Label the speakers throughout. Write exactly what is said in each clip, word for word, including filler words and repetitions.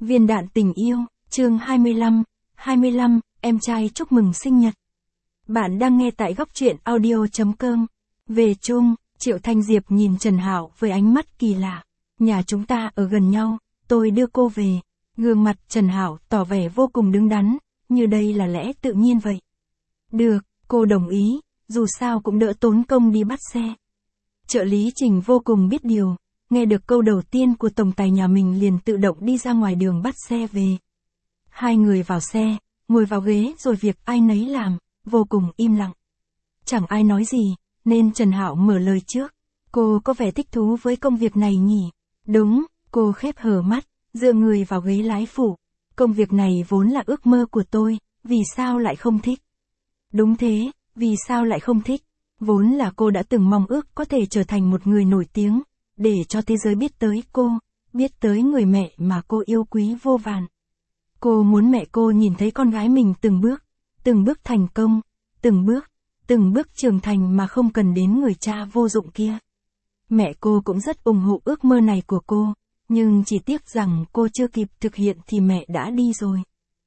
Speaker 1: Viên đạn tình yêu, chương hai mươi lăm, hai mươi lăm, em trai chúc mừng sinh nhật. Bạn đang nghe tại góc truyện audio chấm com. Về chung, Triệu Thanh Diệp nhìn Trần Hạo với ánh mắt kỳ lạ. Nhà chúng ta ở gần nhau, tôi đưa cô về. Gương mặt Trần Hạo tỏ vẻ vô cùng đứng đắn, như đây là lẽ tự nhiên vậy. Được, cô đồng ý, dù sao cũng đỡ tốn công đi bắt xe. Trợ lý Trình vô cùng biết điều, nghe được câu đầu tiên của tổng tài nhà mình liền tự động đi ra ngoài đường bắt xe về. Hai người vào xe, ngồi vào ghế rồi việc ai nấy làm, vô cùng im lặng. Chẳng ai nói gì, nên Trần Hạo mở lời trước. Cô có vẻ thích thú với công việc này nhỉ? Đúng, cô khép hờ mắt, dựa người vào ghế lái phụ. Công việc này vốn là ước mơ của tôi, vì sao lại không thích? Đúng thế, vì sao lại không thích? Vốn là cô đã từng mong ước có thể trở thành một người nổi tiếng, để cho thế giới biết tới cô, biết tới người mẹ mà cô yêu quý vô vàn. Cô muốn mẹ cô nhìn thấy con gái mình từng bước, từng bước thành công, từng bước, từng bước trưởng thành mà không cần đến người cha vô dụng kia. Mẹ cô cũng rất ủng hộ ước mơ này của cô, nhưng chỉ tiếc rằng cô chưa kịp thực hiện thì mẹ đã đi rồi.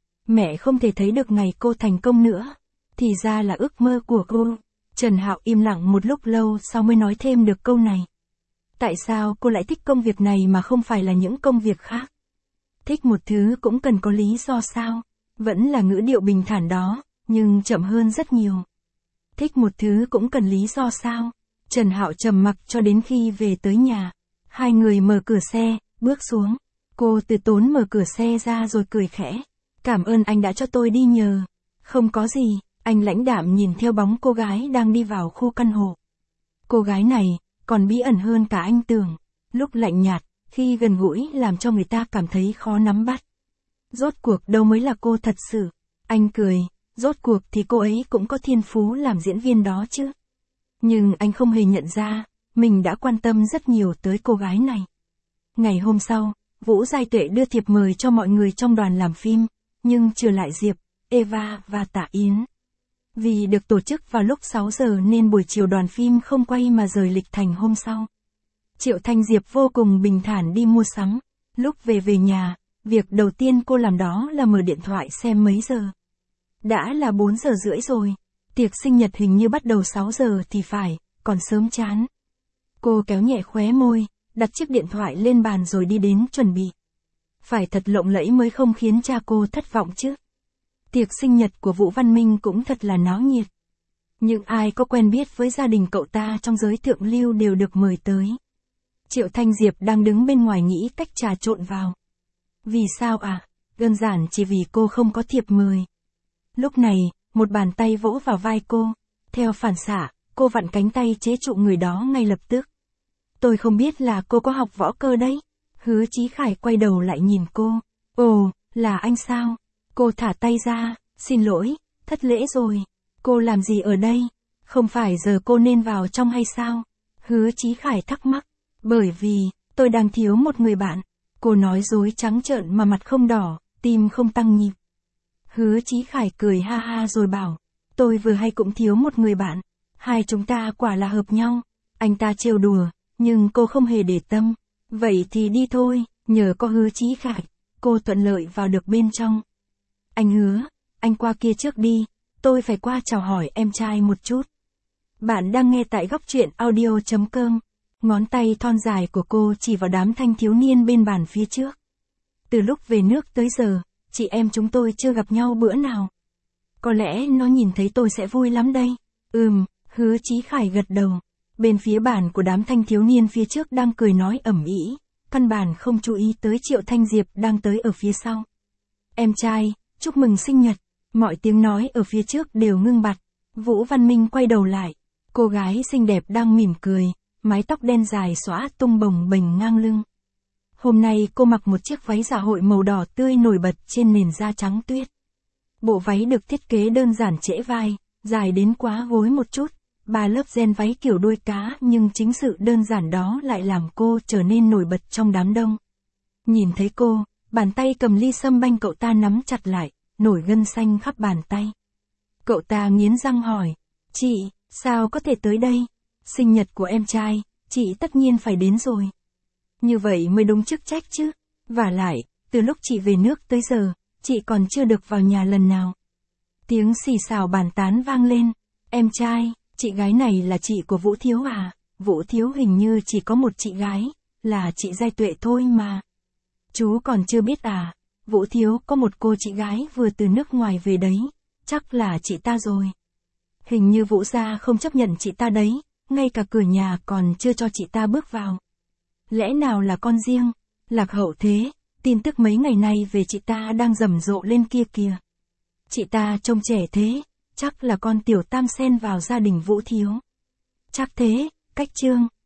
Speaker 1: Mẹ không thể thấy được ngày cô thành công nữa, thì ra là ước mơ của cô. Trần Hạo im lặng một lúc lâu sau mới nói thêm được câu này. Tại sao cô lại thích công việc này mà không phải là những công việc khác? Thích một thứ cũng cần có lý do sao? Vẫn là ngữ điệu bình thản đó, nhưng chậm hơn rất nhiều. Thích một thứ cũng cần lý do sao? Trần Hạo trầm mặc cho đến khi về tới nhà. Hai người mở cửa xe, bước xuống. Cô từ tốn mở cửa xe ra rồi cười khẽ. Cảm ơn anh đã cho tôi đi nhờ. Không có gì, anh lãnh đạm nhìn theo bóng cô gái đang đi vào khu căn hộ. Cô gái này, còn bí ẩn hơn cả anh tưởng. Lúc lạnh nhạt, khi gần gũi làm cho người ta cảm thấy khó nắm bắt. Rốt cuộc đâu mới là cô thật sự. Anh cười, rốt cuộc thì cô ấy cũng có thiên phú làm diễn viên đó chứ. Nhưng anh không hề nhận ra, mình đã quan tâm rất nhiều tới cô gái này. Ngày hôm sau, Vũ Giai Tuệ đưa thiệp mời cho mọi người trong đoàn làm phim, nhưng trừ lại Diệp, Eva và Tạ Yến. Vì được tổ chức vào lúc sáu giờ nên buổi chiều đoàn phim không quay mà rời lịch thành hôm sau. Triệu Thanh Diệp vô cùng bình thản đi mua sắm. Lúc về về nhà, việc đầu tiên cô làm đó là mở điện thoại xem mấy giờ. Đã là bốn giờ rưỡi rồi. Tiệc sinh nhật hình như bắt đầu sáu giờ thì phải, còn sớm chán. Cô kéo nhẹ khóe môi, đặt chiếc điện thoại lên bàn rồi đi đến chuẩn bị. Phải thật lộng lẫy mới không khiến cha cô thất vọng chứ. Tiệc sinh nhật của Vũ Văn Minh cũng thật là náo nhiệt. Những ai có quen biết với gia đình cậu ta trong giới thượng lưu đều được mời tới. Triệu Thanh Diệp đang đứng bên ngoài nghĩ cách trà trộn vào. Vì sao à? Đơn giản chỉ vì cô không có thiệp mời. Lúc này, một bàn tay vỗ vào vai cô. Theo phản xạ, cô vặn cánh tay chế trụ người đó ngay lập tức. Tôi không biết là cô có học võ cơ đấy. Hứa Chí Khải quay đầu lại nhìn cô. Ồ, là anh sao? Cô thả tay ra, xin lỗi, thất lễ rồi. Cô làm gì ở đây? Không phải giờ cô nên vào trong hay sao? Hứa Chí Khải thắc mắc. Bởi vì, tôi đang thiếu một người bạn. Cô nói dối trắng trợn mà mặt không đỏ, tim không tăng nhịp. Hứa Chí Khải cười ha ha rồi bảo, tôi vừa hay cũng thiếu một người bạn. Hai chúng ta quả là hợp nhau. Anh ta trêu đùa, nhưng cô không hề để tâm. Vậy thì đi thôi, nhờ có Hứa Chí Khải, cô thuận lợi vào được bên trong. Anh Hứa, anh qua kia trước đi, tôi phải qua chào hỏi em trai một chút. Bạn đang nghe tại góc truyện audio chấm com. Ngón tay thon dài của cô chỉ vào đám thanh thiếu niên bên bàn phía trước. Từ lúc về nước tới giờ, chị em chúng tôi chưa gặp nhau bữa nào. Có lẽ nó nhìn thấy tôi sẽ vui lắm đây. Ừm, Hứa Chí Khải gật đầu. Bên phía bàn của đám thanh thiếu niên phía trước đang cười nói ầm ĩ, căn bản không chú ý tới Triệu Thanh Diệp đang tới ở phía sau. Em trai, chúc mừng sinh nhật. Mọi tiếng nói ở phía trước đều ngưng bặt. Vũ Văn Minh quay đầu lại. Cô gái xinh đẹp đang mỉm cười, mái tóc đen dài xõa tung bồng bềnh ngang lưng. Hôm nay cô mặc một chiếc váy dạ hội màu đỏ tươi nổi bật trên nền da trắng tuyết. Bộ váy được thiết kế đơn giản trễ vai, dài đến quá gối một chút, ba lớp ren váy kiểu đuôi cá nhưng chính sự đơn giản đó lại làm cô trở nên nổi bật trong đám đông. Nhìn thấy cô, bàn tay cầm ly sâm banh cậu ta nắm chặt lại, nổi gân xanh khắp bàn tay. Cậu ta nghiến răng hỏi, chị, sao có thể tới đây? Sinh nhật của em trai, chị tất nhiên phải đến rồi. Như vậy mới đúng chức trách chứ. Vả lại, từ lúc chị về nước tới giờ, chị còn chưa được vào nhà lần nào. Tiếng xì xào bàn tán vang lên. Em trai, chị gái này là chị của Vũ Thiếu à? Vũ Thiếu hình như chỉ có một chị gái, là chị Giai Tuệ thôi mà. Chú còn chưa biết à? Vũ Thiếu có một cô chị gái vừa từ nước ngoài về đấy, chắc là chị ta rồi. Hình như Vũ gia không chấp nhận chị ta đấy, ngay cả cửa nhà còn chưa cho chị ta bước vào. Lẽ nào là con riêng? Lạc hậu thế, tin tức mấy ngày nay về chị ta đang rầm rộ lên kia kìa. Chị ta trông trẻ thế, chắc là con tiểu tam xen vào gia đình Vũ Thiếu. Chắc thế, cách trương.